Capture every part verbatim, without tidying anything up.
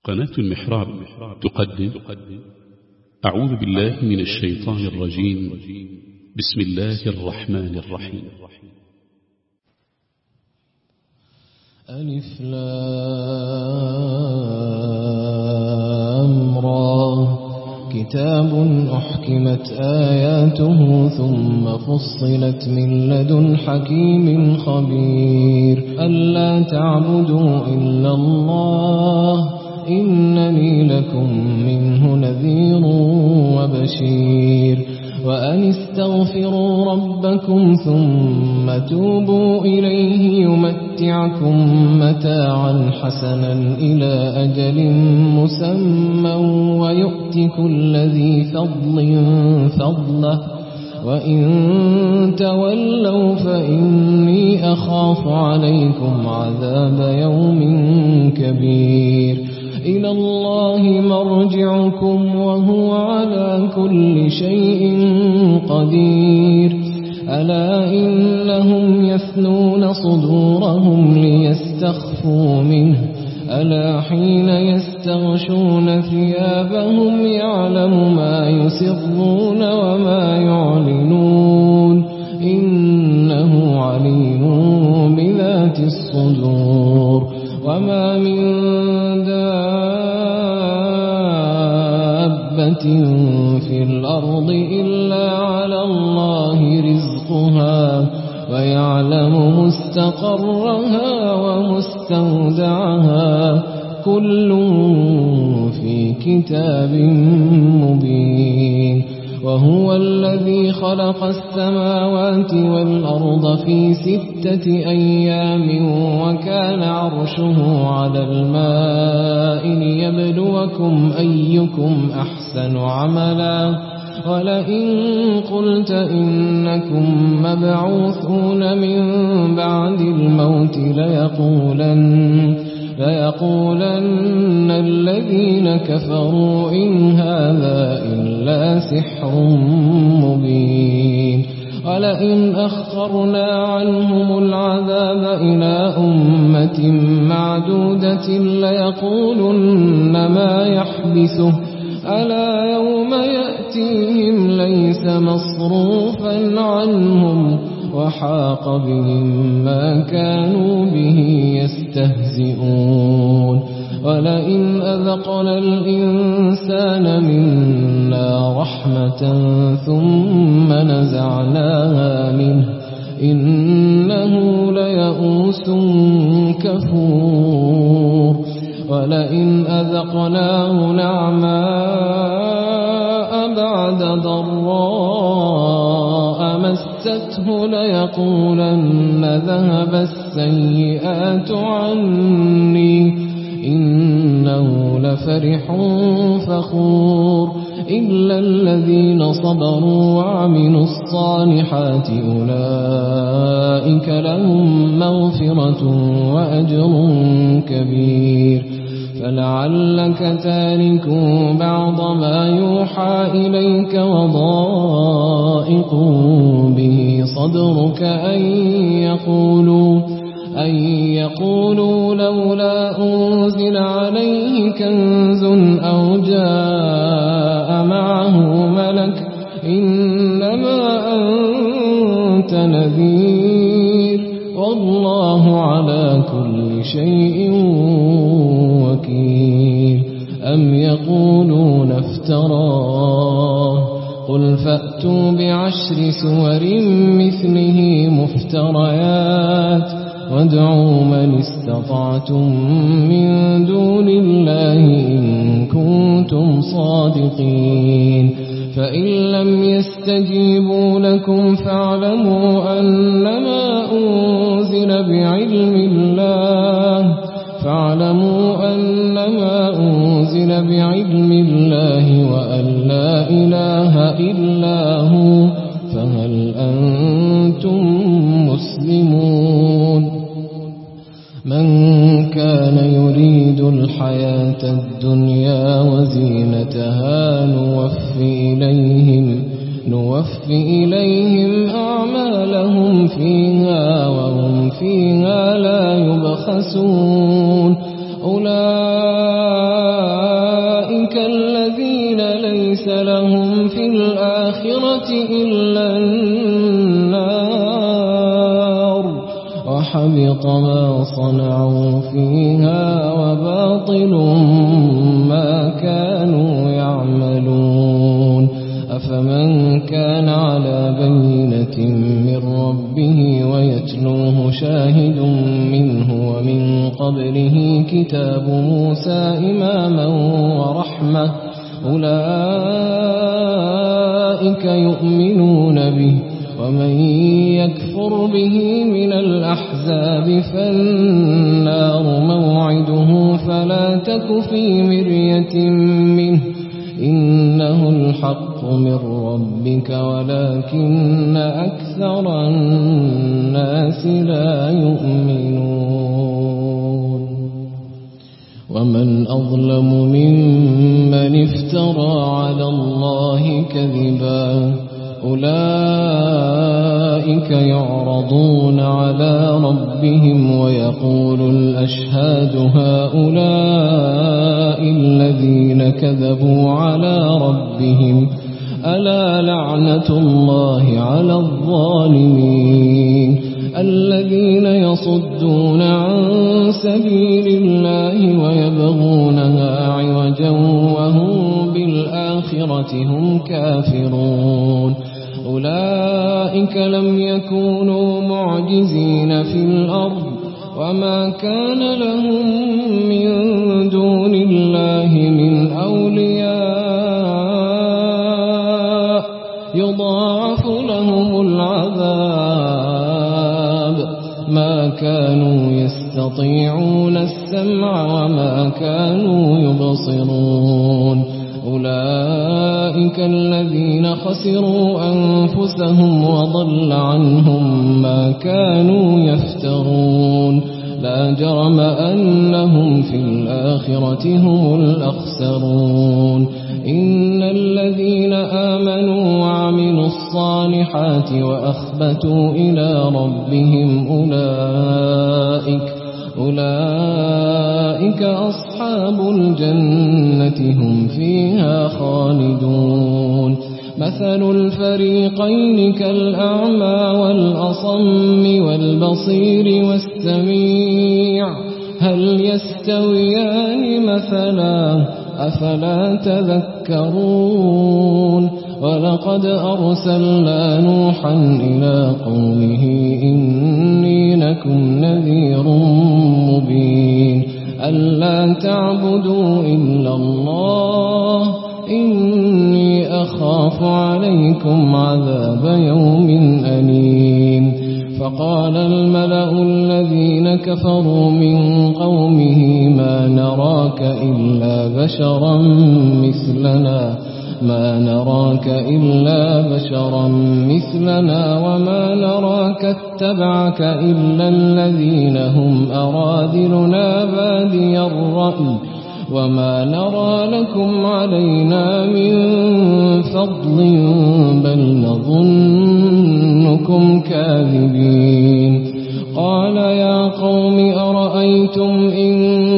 قناة المحراب تقدم أعوذ بالله من الشيطان الرجيم. بسم الله الرحمن الرحيم. ألف لام را كتاب أحكمت آياته ثم فصلت من لدن حكيم خبير ألا تعبدوا إلا الله إنني لكم منه نذير وبشير وأن استغفروا ربكم ثم توبوا إليه يمتعكم متاعا حسنا إلى أجل مسمى ويؤت كل ذي فضل فضله وإن تولوا فإني أخاف عليكم عذاب يوم كبير إلى الله مرجعكم وهو على كل شيء قدير ألا إنهم يثنون صدورهم ليستخفوا منه ألا حين يستغشون ثيابهم يعلم ما يسرون وما يعلنون إنه عليم بذات الصدور وما من دابة في الأرض إلا على الله رزقها ويعلم مستقرها ومستودعها كل في كتاب مبين وهو الذي خلق السماوات والأرض في ستة أيام وكان عرشه على الماء ليبلوكم أيكم أحسن عملا ولئن قلت إنكم مبعوثون من بعد الموت ليقولن ليقولن الذين كفروا إن هذا إلا سحر مبين ولئن أخرنا عنهم العذاب إلى أمة معدودة ليقولن ما يحبسه ألا يوم يأتيهم ليس مصروفا عنهم وحاق بهم ما كانوا به يستهزئون ولئن أذقنا الإنسان منا رحمة ثم نزعناها منه إنه ليئوس كفور ولئن أذقناه نعماء بعد ضراء مسته ليقولن ذهب السيئات عني إنه لفرح فخور إلا الذين صبروا وعملوا الصالحات أولئك لهم مغفرة وأجر كبير فلعلك تارك بعض ما يوحى إليك وضائق به صدرك أن يقولوا أن يقولوا لولا أنزل عليه كنز أو جاء معه ملك إنما أنت نذير والله على كل شيء وكيل أم يقولون افتراه قل فأتوا بعشر سور مثله مفتريات وادعوا من استطعتم من دون الله إن كنتم صادقين فإن لم يستجيبوا لكم فاعلموا أنما أنزل بعلم الله فاعلموا أنما أنزل بعلم الله وأن لا إله إلا هو فهل أنتم مسلمون من كان يريد الحياة الدنيا وزينتها نوفي إليهم نوفي إليهم أعمالهم فيها وهم فيها لا يبخسون أولئك الآخرة إلا النار وحبط ما صنعوا فيها وباطل ما كانوا يعملون أفمن كان على بينة من ربه ويتلوه شاهد منه ومن قبله كتاب موسى إماما ورحمة أولئك يؤمنون به ومن يكفر به من الأحزاب فالنار موعده فلا تك في مرية منه إنه الحق من ربك ولكن أكثر الناس لا يؤمنون ومن أظلم ممن افترى على الله كذبا أولئك يعرضون على ربهم ويقول الأشهاد هؤلاء الذين كذبوا على ربهم ألا لعنة الله على الظالمين الذين يصدون عن سبيل الله ويبغونها عوجا وهم بالآخرة هم كافرون أولئك لم يكونوا معجزين في الأرض وما كان لهم من دون الله من أولياء يضاعف لهم العذاب ما كانوا يستطيعون السمع وما كانوا يبصرون أولئك الذين خسروا أنفسهم وضل عنهم ما كانوا يفترون لا جرم أنهم في الآخرة هم الأخسرون إن الذين آمنوا وعملوا الصالحات وأخبتوا إلى ربهم أولئك أولئك أصحاب الجنة هم فيها خالدون مثل الفريقين كالأعمى والأصم والبصير والسميع هل يستويان مثلا أفلا تذكرون ولقد أرسلنا نوحا إلى قومه إني لكم نذير مبين ألا تعبدوا إلا الله إني أخاف عليكم عذاب يوم أليم فقال الملأ الذين كفروا من قومه ما نراك إلا بشرا مثلنا ما نراك إلا بشرا مثلنا وما نراك اتبعك إلا الذين هم أراذلنا بادي الرأي وما نرى لكم علينا من فضل بل نظنكم كاذبين قال يا قوم أرأيتم إن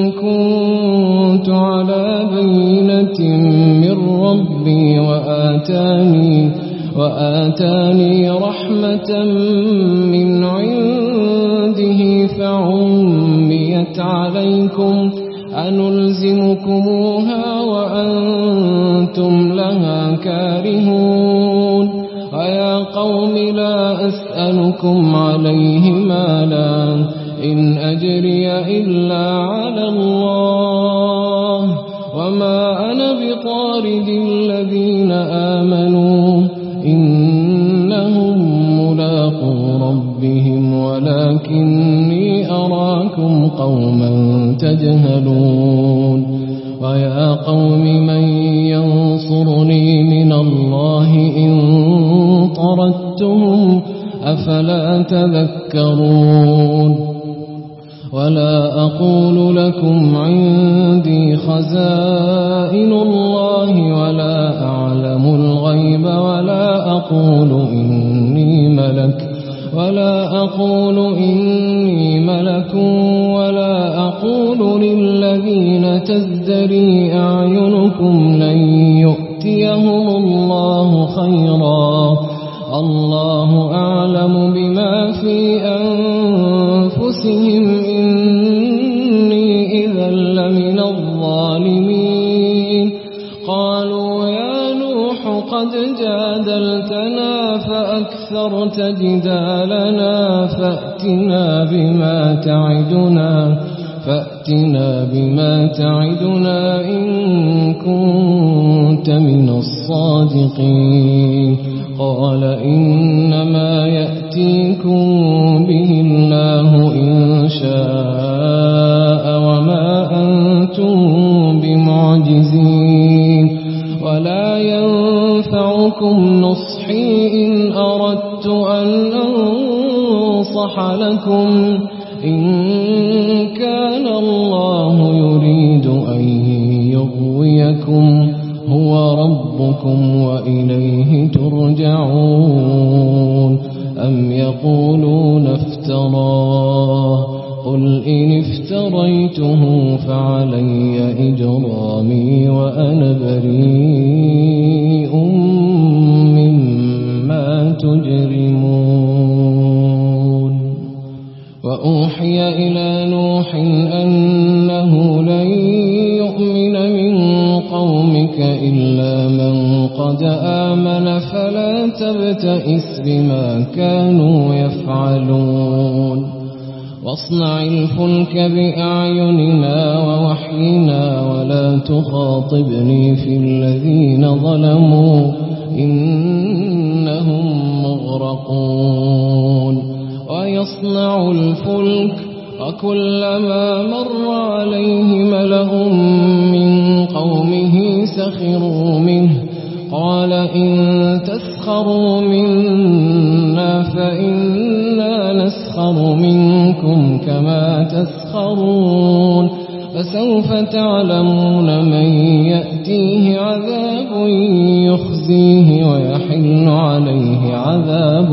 كنت على بينة من ربي وآتاني, وآتاني رحمة من عنده فعميت عليكم أنلزمكموها وأنتم لها كارهون ويا قوم لا أسألكم عليه مالا إن أجري إلا على الله وما أنا بطارد الذين آمنوا إنهم ملاقو ربهم ولكني أراكم قوما تجهلون ويا قوم من ينصرني من الله إن طردتهم أفلا تذكرون ولا أقول لكم عندي خزائن الله ولا أعلم الغيب ولا أقول إني ملك ولا أقول إني ملك ولا أقول للذين تزدري أعينكم لن يؤتي يؤتيهم الله خيرا الله أعلم بما في أنفسهم إني إذا لمن الظالمين قالوا يا نوح قد جادلتنا فأكثرت جدالنا فأتنا بما تعدنا فأتنا بما تعدنا إن كنت من الصادقين قال إنما يأتيكم به الله إن شاء وما أنتم بمعجزين ولا ينفعكم نصحي إن أردت أن أنصح لكم إن كان الله يريد أن يغويكم هو ربكم وإليه ترجعون أم يقولون افتراه قل إن افتريته فعلي إجرامي وأنا بريء مما تجرمون وأوحي إلى نوح أنه لن يؤمن من قومك إلا من قد آمن فلا تبتئس بما كانوا يفعلون واصنع الفلك بأعيننا ووحينا ولا تخاطبني في الذين ظلموا إنهم مغرقون ويصنع الفلك وكلما مر عليه ملأ من قومه سخروا منه قال إن تسخروا منا فإنا نسخر منكم كما تسخرون فسوف تعلمون من يأتيه عذاب يخزيه ويحل عليه عذاب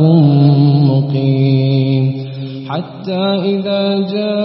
مقيم حتى إذا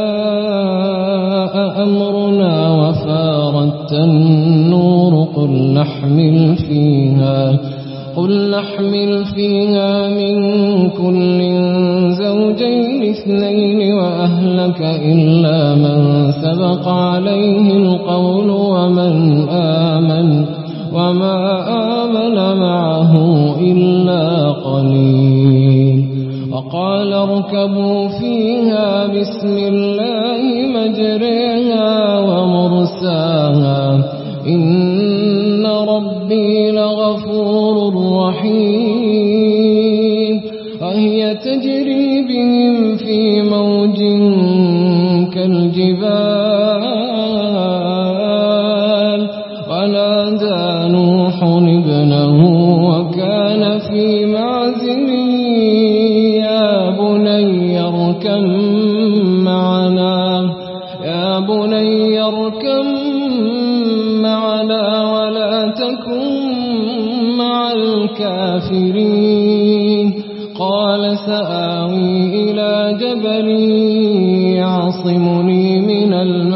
جاء أمرنا وفارت النور قل نحمل فيها قل نحمل فيها من كل زوجين اثنين وأهلك إلا من سبق عليه القول ومن آمن وما آمن معه إلا قليل وقال اركبوا فيها بسم الله مجريها ومرساها إن ربي لغفور رحيم وهي تجري بهم في موج كالجبال ونادى نوح ابنه وكان في معزل يا بني اركب معنا يا بني اركب معنا ولا تكن مع الكافرين قال سآوي إلى جبل يعصمني من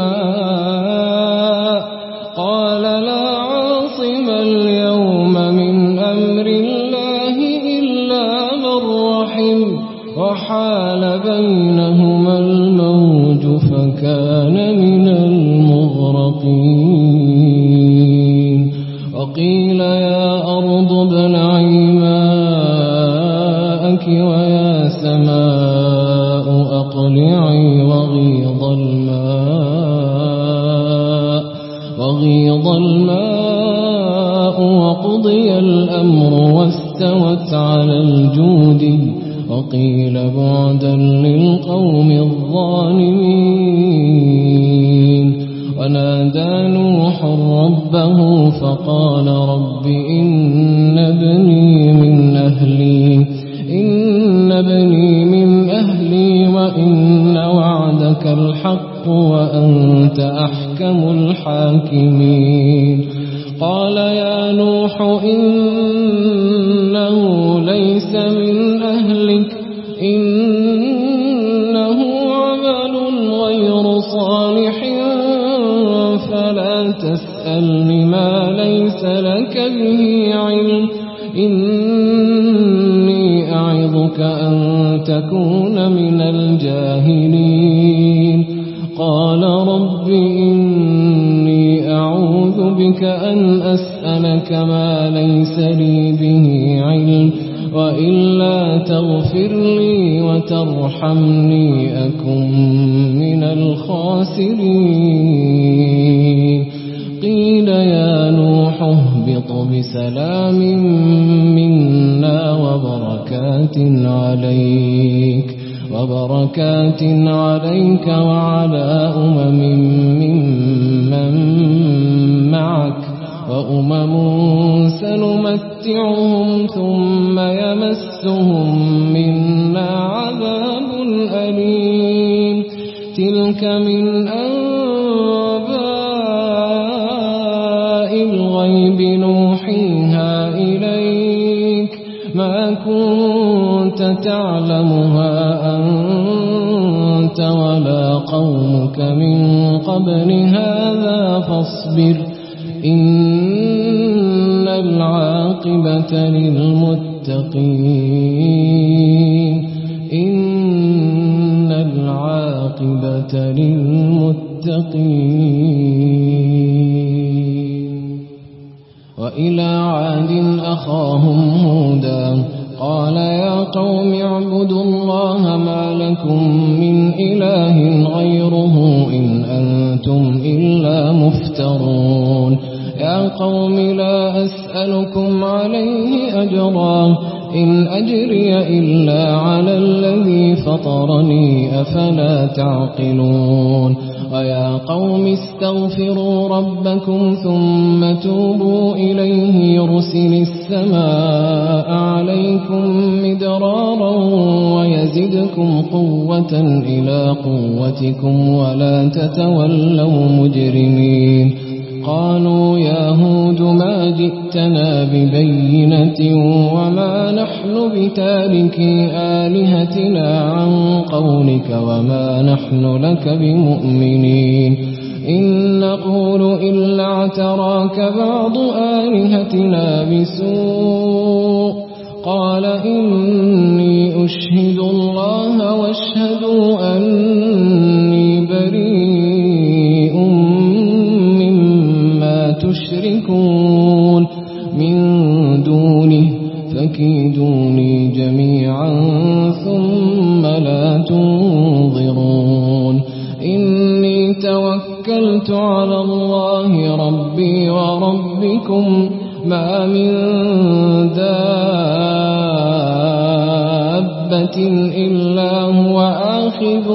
الماء قال لا عاصم اليوم من أمر الله إلا من رحم وحال بينهما الموج فكان من المغرقين وقيل يا أرض ابلعي ماءك ويا سماء أقلعي وغيض الماء وغيض الماء وقضي الأمر واستوت على الجود وقيل بعدا للقوم الظالمين ونادى نوح ربه فقال رب إن ابني من أهلي إن ابني من أهلي وإن وعدك الحق وأنت أحكم الحاكمين قال يا نوح إنه ليس من أهلك إنه عمل غير صالح فلا تستطيع تسألني ما ليس لك به علم إني أعظك أن تكون من الجاهلين قال رب إني أعوذ بك أن أسألك ما ليس لي به علم وإلا تغفر لي وترحمني أكن من الخاسرين قيل يا نوح اهبط بسلام منا وبركات عليك وبركات عليك وعلى أمم ممن معك وأمم سنمتعهم ثم يمسهم منا عذاب أليم تلك من أنباء الغيب نوحيها إليك ما كنت تعلمها أنت ولا قومك من قبل هذا فاصبر إن العاقبة للمتقين إن العاقبة للمتقين وإلى عاد أخاهم هودا قال يا قوم اعبدوا الله ما لكم من إله غيره إن أنتم إلا مفترون يا قوم لا أسألكم عليه أجرا إن أجري إلا على الذي فطرني أفلا تعقلون ويا قوم استغفروا ربكم ثم توبوا إليه يرسل السماء عليكم مدرارا ويزدكم قوة إلى قوتكم ولا تتولوا مجرمين قالوا يا هود ما جئتنا ببينة وما نحن بتاركي آلهتنا عن قولك وما نحن لك بمؤمنين إن نقول إلا اعتراك بعض آلهتنا بسوء قال إني أشهد الله واشهدوا أني بريء مما تشركون من دونه فكيدوني جميعا ثم لا تنظرون إني توكلت على الله ربي وربكم ما من دابة إلا هو آخذ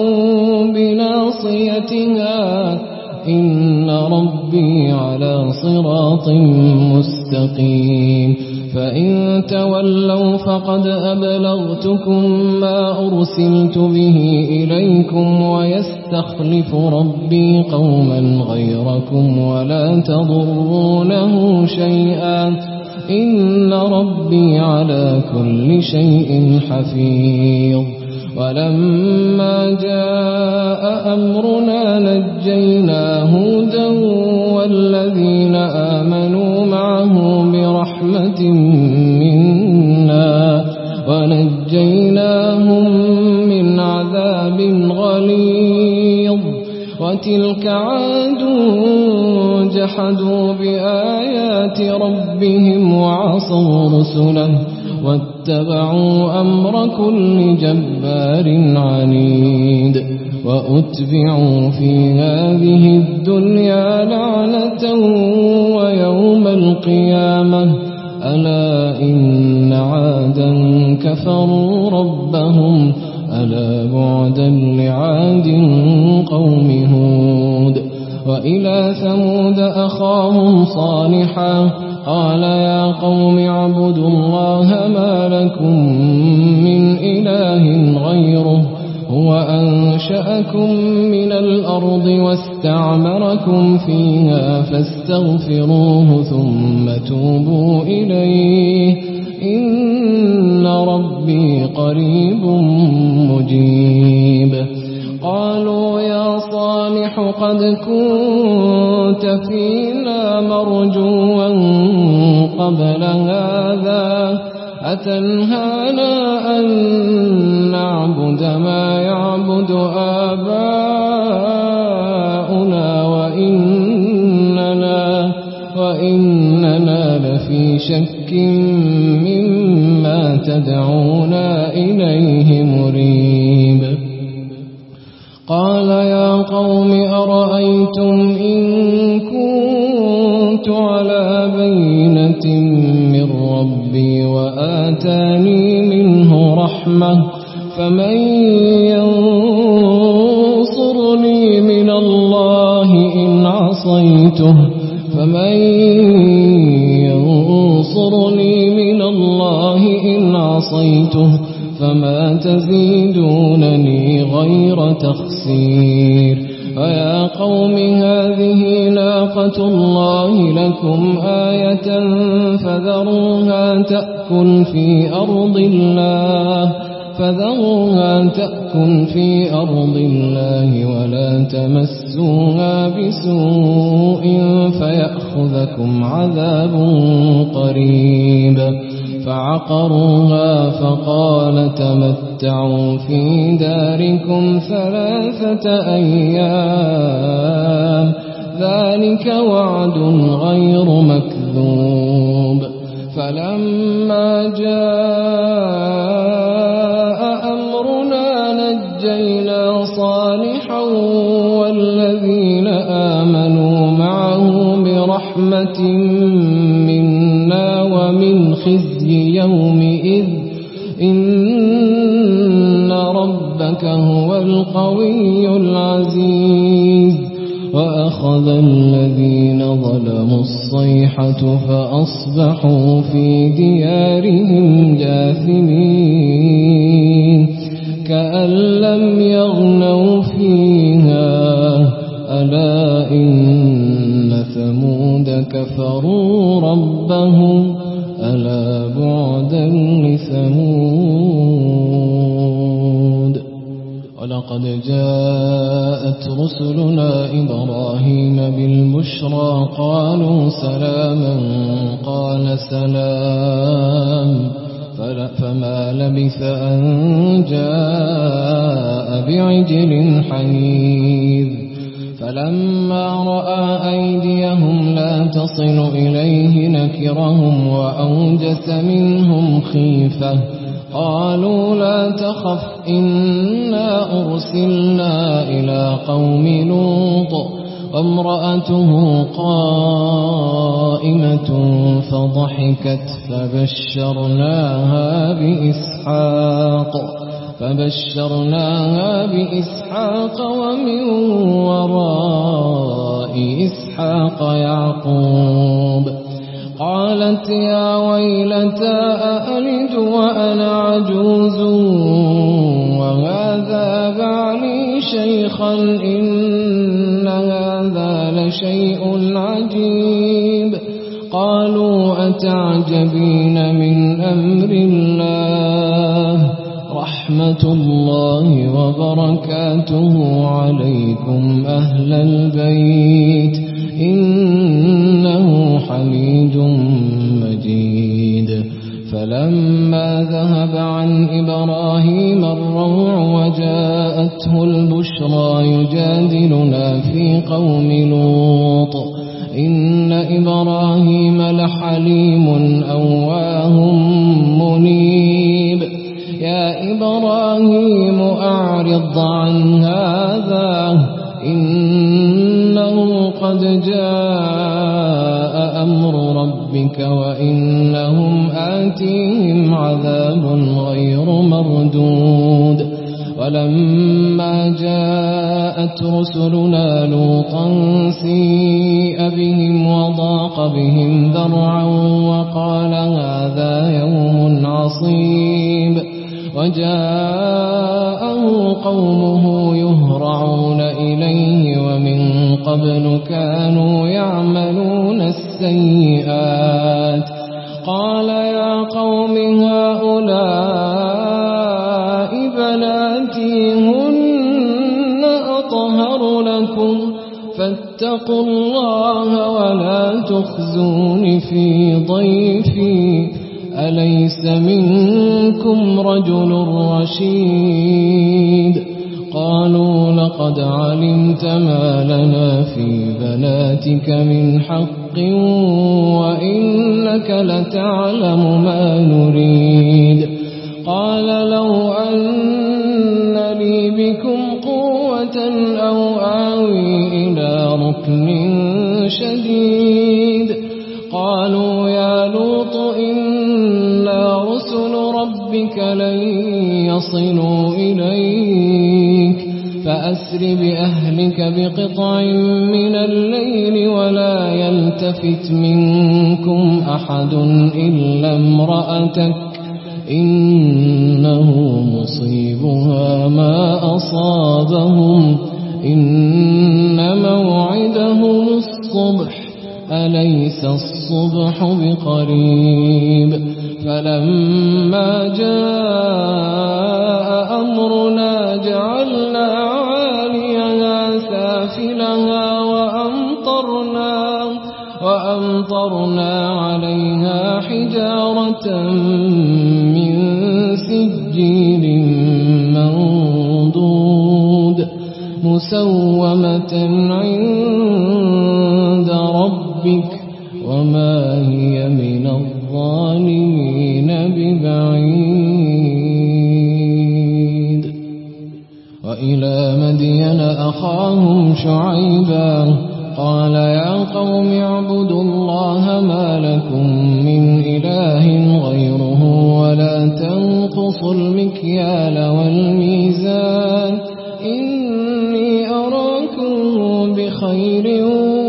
بناصيتها إن ربي على صراط مستقيم فإن تولوا فقد أبلغتكم ما أرسلت به إليكم ويستخلف ربي قوما غيركم ولا تضرونه شيئا إن ربي على كل شيء حفيظ ولما جاء أمرنا نجينا هودا والذين آمنوا معه برحمة منا ونجيناهم من عذاب غليظ وتلك عاد جحدوا بآيات ربهم وعصوا رسله واتبعوا أمر كل جبار عنيد وأتبعوا في هذه الدنيا لعنة ويوم القيامة ألا إن عادا كفروا ربهم ألا بعدا لعاد قوم هود وإلى ثمود أخاهم صالحا قال يا قوم اعبدوا الله ما لكم من إله غيره هو أنشأكم من الأرض واستعمركم فيها فاستغفروه ثم توبوا إليه إن ربي قريب مجيب قالوا يا صالح قد كنت فينا مرجوا قبل هذا أتنهانا أن نعبد ما يعبد آباؤنا وإننا, وإننا لفي شك مما تدعونا إليه مريب. قال يا قوم أرأيتم إن كنت على بينة من ربي وآتاني منه رحمة فمن ينصرني من الله إن عصيته فمن ينصرني من الله إن عصيته فما تزيدونني غير تخسير. ويا قوم هذه ناقة الله لكم آية فذروها تأكل في أرض الله فذروها تأكل في أرض الله ولا تمسوها بسوء فيأخذكم عذاب قريب. فعقروها فقال تمتعوا في داركم ثلاثة أيام ذلك وعد غير مكذوب. فلما جاء أمرنا نجينا صالحا والذين آمنوا معه برحمة منا ومن خزي يومئذ إن ربك هو القوي العزيز. وأخذ الذين ظلموا الصيحة فأصبحوا في ديارهم جاثمين كأن لم يغنوا فيها ألا إن ثمود كفروا ربهم ألا بعدا لثمود. ولقد جاءت رسلنا إبراهيم بالبشرى قالوا سلاما قال سلام فما لبث أن جاء بعجل حنيذ. فلما رأى أيديهم لا تصل إليه نكرهم وأوجس منهم خيفة قالوا لا تخف إنا أرسلنا إلى قوم لوط وامرأته قائمة فضحكت فبشرناها بإسحاق فبشرناها بإسحاق ومن وراء إسحاق يعقوب. قالت يا ويلتى أألد وأنا عجوز وهذا بعلي شيخا إن هذا لشيء عجيب. قالوا أتعجبين من أمر الله رحمة الله وبركاته عليكم أهل البيت إنه حميد مجيد. فلما ذهب عن إبراهيم الروع وجاءته البشرى يجادلنا في قوم لوط إن إبراهيم لحليم أواه منيب. يا إبراهيم أعرض عن هذا إنه قد جاء أمر ربك وإنهم آتيهم عذاب غير مردود. ولما جاءت رسلنا لوطا سيء بهم وضاق بهم ذرعا وقال هذا يوم عصيب. وجاءه قومه يهرعون إليه ومن قبل كانوا يعملون السيئات. قال يا قوم هؤلاء بناتي هن أطهر لكم فاتقوا الله ولا تخزون في ضيفي أليس منكم رجل رشيد قالوا لقد علمت ما لنا في بناتك من حق وإنك لتعلم ما نريد قال لو أن لي بكم قوة أو آوي إلى ركن شديد قالوا يا لوط إنا رسل ربك لن يصلوا إليك فأسر بأهلك بقطع من الليل ولا يلتفت منكم أحد إلا امرأتك إنه مصيبها ما أصابهم إن موعدهم الصبح أليس الصبح بقريب فلما جاء أمرنا جعلنا عاليها سافلها وأمطرنا, وأمطرنا عليها حجارة من سجيل منضود مسومة عند ربك وما هي من الظالمين ببعيد وإلى مدين أخاهم شعيبا قال يا قوم اعبدوا الله ما لكم من إله غيره ولا تنقصوا المكيال والميزان إني أراكم بخير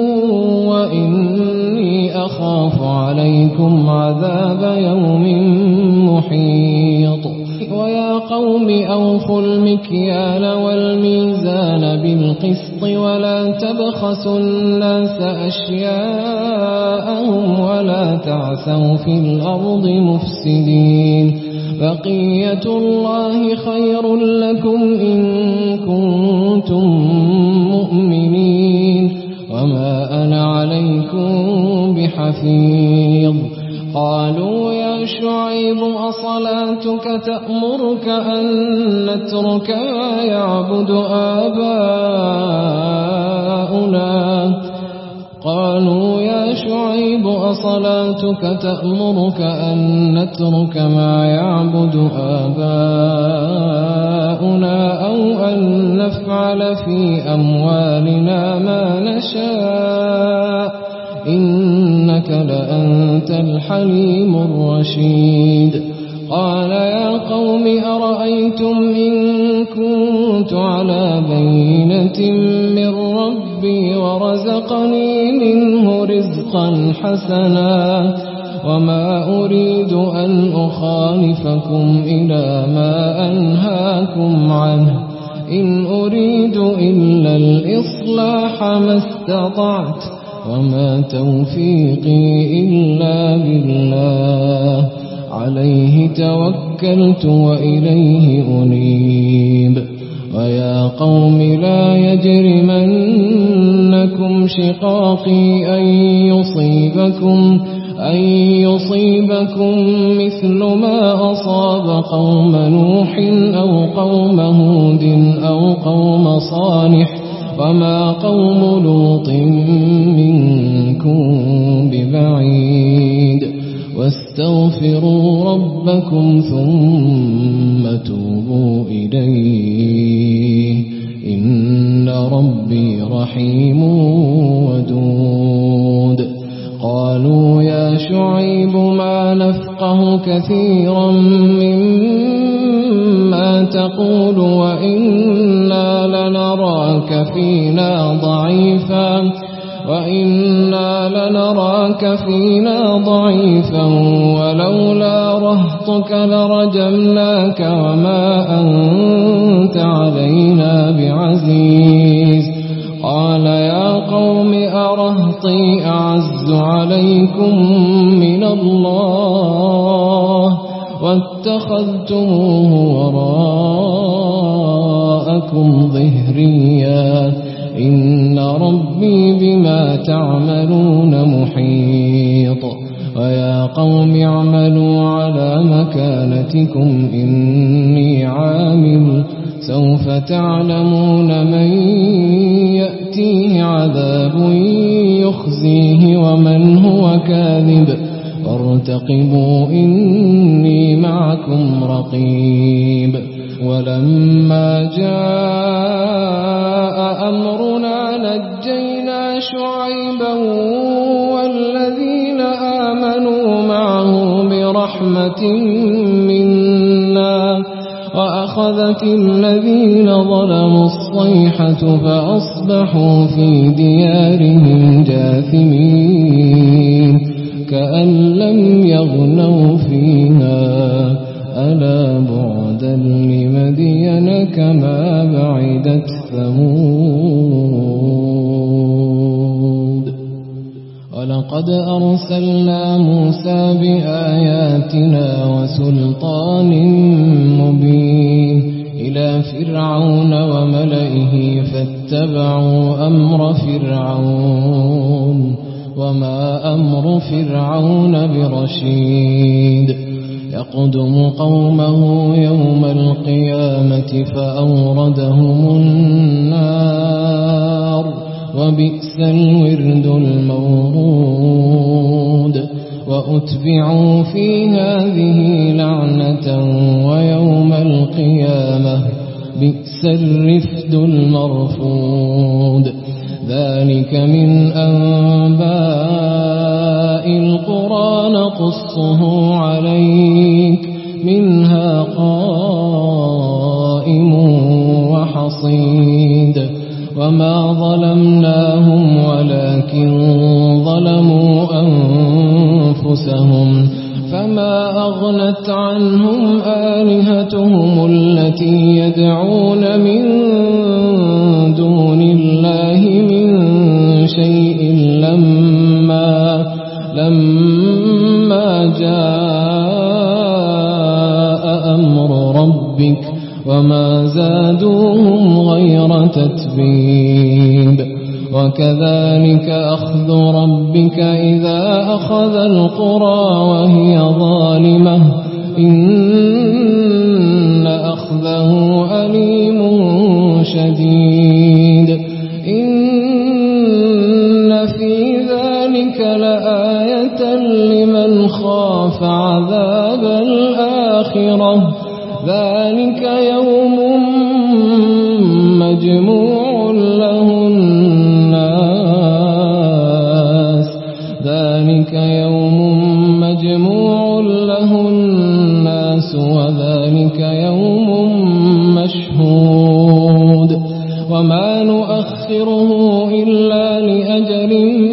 وإني أخاف عليكم عذاب يوم محيط ويا قوم أوفوا المكيال والميزان بالقسط ولا تبخسوا الناس أشياءهم ولا تعثوا في الأرض مفسدين بقية الله خير لكم إن كنتم مؤمنين وما أنا عليكم بحفيظ قالوا يا شعيب أصلاتك تأمرك أن نترك ما يعبد آباؤنا قالوا يا شعيب أصلاتك تأمرك أن نترك ما يعبد آباؤنا أو أن نفعل في أموالنا ما نشاء إنك لأنت الحليم الرشيد قال يا قوم أرأيتم إن كنت على بينة من ربي ورزقني منه رزقا حسنا وما أريد أن أخالفكم إلى ما أنهاكم عنه إن أريد إلا الإصلاح ما استطعت وما توفيقي إلا بالله عليه توكلت وإليه أنيب ويا قوم لا يجرمنكم شقاقي أن يصيبكم أن يصيبكم مثل ما أصاب قوم نوح أو قوم هود أو قوم صالح وما قوم لوط منكم ببعيد واستغفروا ربكم ثم توبوا إليه إن ربي رحيم ودود قالوا يا شعيب ما نفقه كثيرا مما تقول وإنا لنراك فينا ضعيفا وإنا لنراك فينا ضعيفا ولولا رهطك لرجمناك وما أنت علينا بعزيز قال يا قوم أرهطي أعز عليكم من الله واتخذتموه وراءكم ظهريا إن ربي بما تعملون محيط ويا قوم اعملوا على مكانتكم إني عامل سوف تعلمون من يأتيه عذاب يخزيه ومن هو كاذب وارتقبوا إني معكم رقيب ولما جاء أمرنا نجينا شعيبا والذين آمنوا معه برحمة منا وأخذت الذين ظلموا الصيحة فأصبحوا في ديارهم جاثمين كأن لم يغنوا فيها ألا بعدا لمدين كما بعدت ثمود ولقد أرسلنا موسى بآياتنا وسلطان مبين إلى فرعون وملئه فاتبعوا أمر فرعون وما أمر فرعون برشيد يقدم قومه يوم القيامة فأوردهم النار وبئس الورد المورود وأتبعوا في هذه لعنة ويوم القيامة بئس الرفد المرفود ذلك من أنباء القرى نقصه عليك منها قائم وحصيد وما ظلمناهم ولكن ظلموا أنفسهم فما أغنت عنهم آلهتهم التي يدعون من دون الله من شيء لما لما جاء أمر ربك وما زادوهم غير تتبيب وكذلك أخذ ربك إذا أخذ القرى وهي ظالمة إن أخذه أليم شديد إن في ذلك لآية لمن خاف عذاب الآخرة ذلك يوم مجموع له الناس ذلك يوم مجموع له الناس وذلك يوم مشهود وما نؤخره إلا لأجل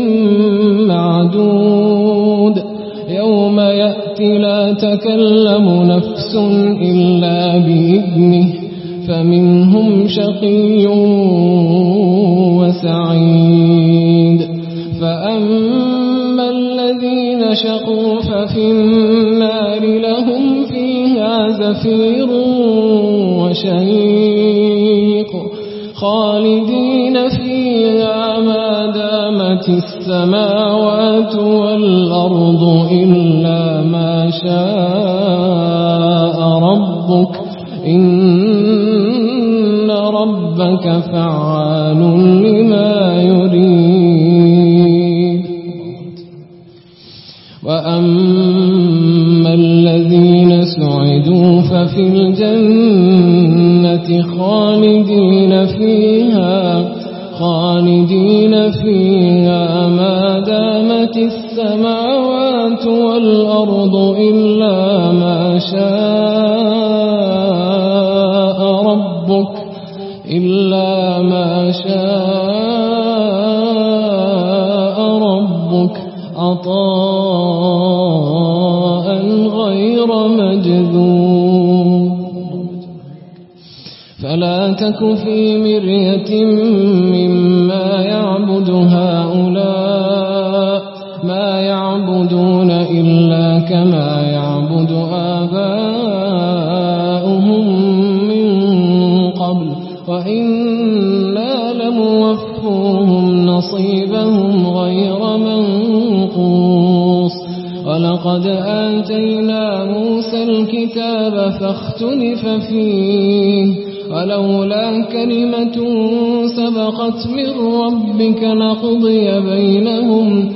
معدود يوم يأتي لا تكلم نفس إلا بإذنه فمنهم شقي وسعيد فأما الذين شقوا ففي النار لهم فيها زفير وشهيق خالدين فيها ما دامت السماوات والأرض إلا ما شاء ربك إن ربك فعال لما يريد وأما الذين سعدوا ففي الجنة خالدين فيها خالدين فيها ما دامت السماوات والأرض إلا ما شاء ربك إلا ما شاء ربك عطاء غير مجذوب فلا تك في مرية مما يعبد هؤلاء ما يعبدون إلا كما يعبد آباؤهم من قبل وإنا لموفوهم نصيبهم غير منقوص ولقد آتينا موسى الكتاب فاختلف فيه ولولا كلمة سبقت من ربك لقضي بينهم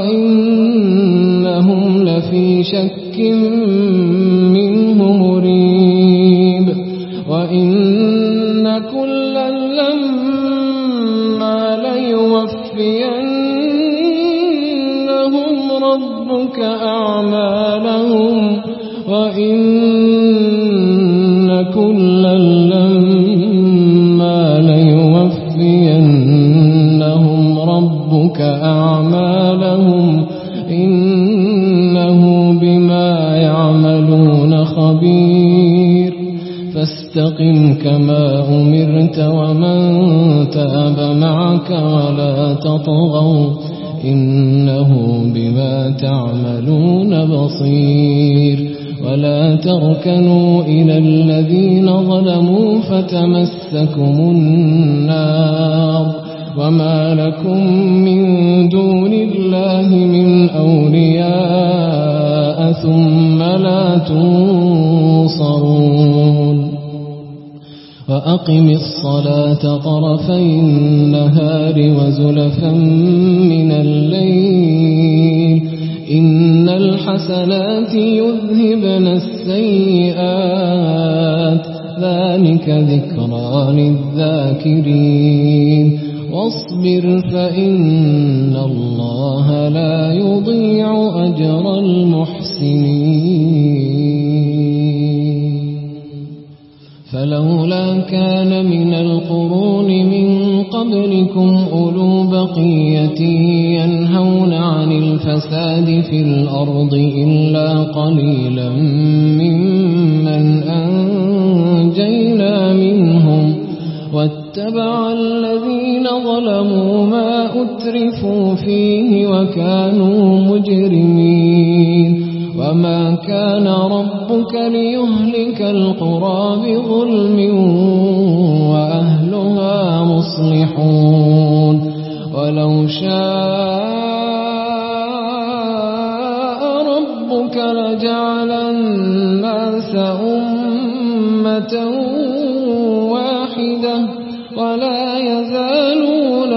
وإنهم لفي شك منه مريب وإن كلا لما ليوفينهم ربك أعمالهم وإن كلا لما ليوفينهم ربك أعمالهم إنه بما يعملون خبير فاستقم كما أمرت ومن تاب معك ولا تطغوا إنه بما تعملون بصير ولا تركنوا إلى الذين ظلموا فتمسكم النار وما لكم من دون الله من أولياء ثم لا تنصرون وأقم الصلاة طرفي النهار وزلفا من الليل إن الحسنات يذهبن السيئات ذلك ذكرى للذاكرين واصبر فإن الله لا يضيع أجر المحسنين فلولا كان من القرون من قبلكم أولو بقية ينهون عن الفساد في الأرض إلا قليلا ممن أنجينا منهم واتبع الذين ظلموا ما أترفوا فيه وكانوا مجرمين وما كان ربك ليهلك القرى بظلم وأهلها مصلحون ولو شاء ربك لجعل الناس أمة واحدة ولا يزالون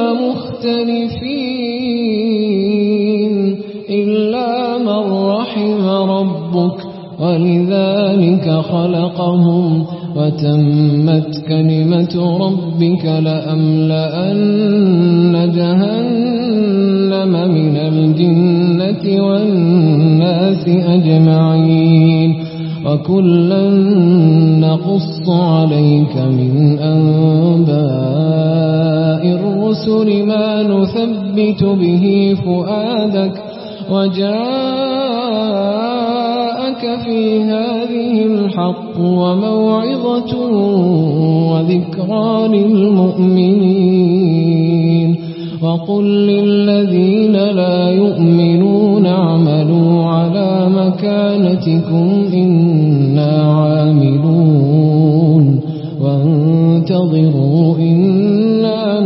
مختلفين إلا من رحم ربك ولذلك خلقهم وتمت كلمة ربك لأملأن جهنم من الجنة والناس أجمعين وكلا نقص عليك من أنباء الرسل ما نثبت به فؤادك وجاءك في هذه الحق وموعظة وذكرى للمؤمنين وقل للذين لا يؤمنون اعملوا على مكانتكم إنا عاملون وانتظروا إنا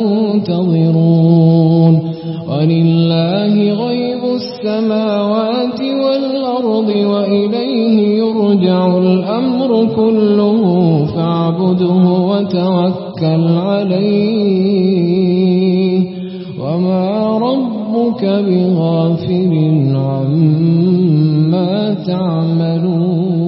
منتظرون ولله غيب السماوات والأرض وإليه يرجع الأمر كله فاعبده وتوكل عليه وما ربك بغافل عما تعملون